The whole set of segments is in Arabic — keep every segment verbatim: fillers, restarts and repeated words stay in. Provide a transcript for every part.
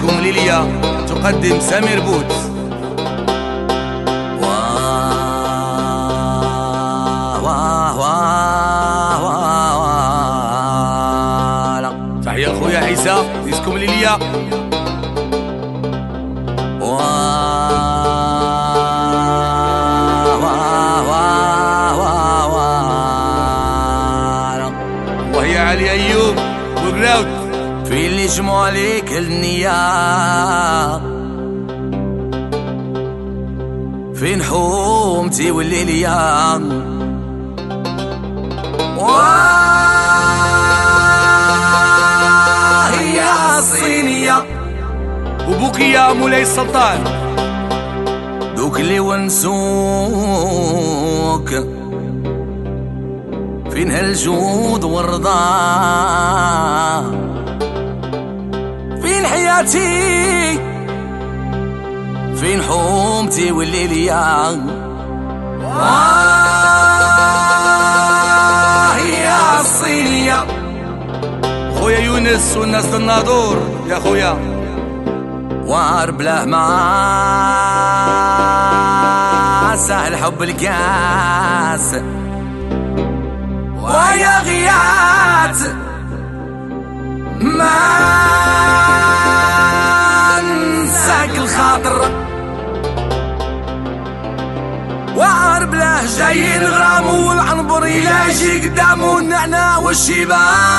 ديسكو ليليا تقدم سمير بوت. تحية خويا عيسى ديسكو ليليا. وهي علي أيوب وقراوت في اللي جمعوا عليك النية، فين حومتي والليليا وهي الصينية وبوكية مولاي السلطان، دوك اللي ونسوك فين هالجود والرضا، فين حياتي فين حومتي والليليا وهي الصينية. خويا يونس والناس د الناظور يا خويا وار بلاه ما سهل حب الكاس ويا غيات ما نساك الخاطر وعار بلاه جايين غرامو والعنبر يلاجي قدامو النعناع والشيبان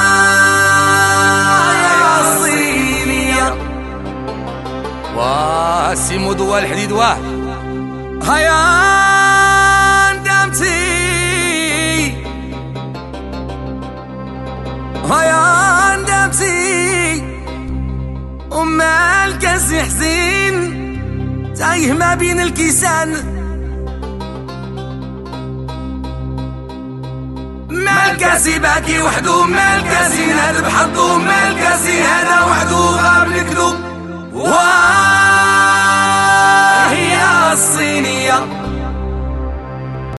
يا الصينية واه سيمو ضوا الحديد واه هيا ندمتي هيا ندمتي وما الكاس حزين تايه ما بين الكيسان، ما الكاسي باكي وحدو ما الكاسي نهد بحظو ما الكاسي هذا وحدو غاب الكذوب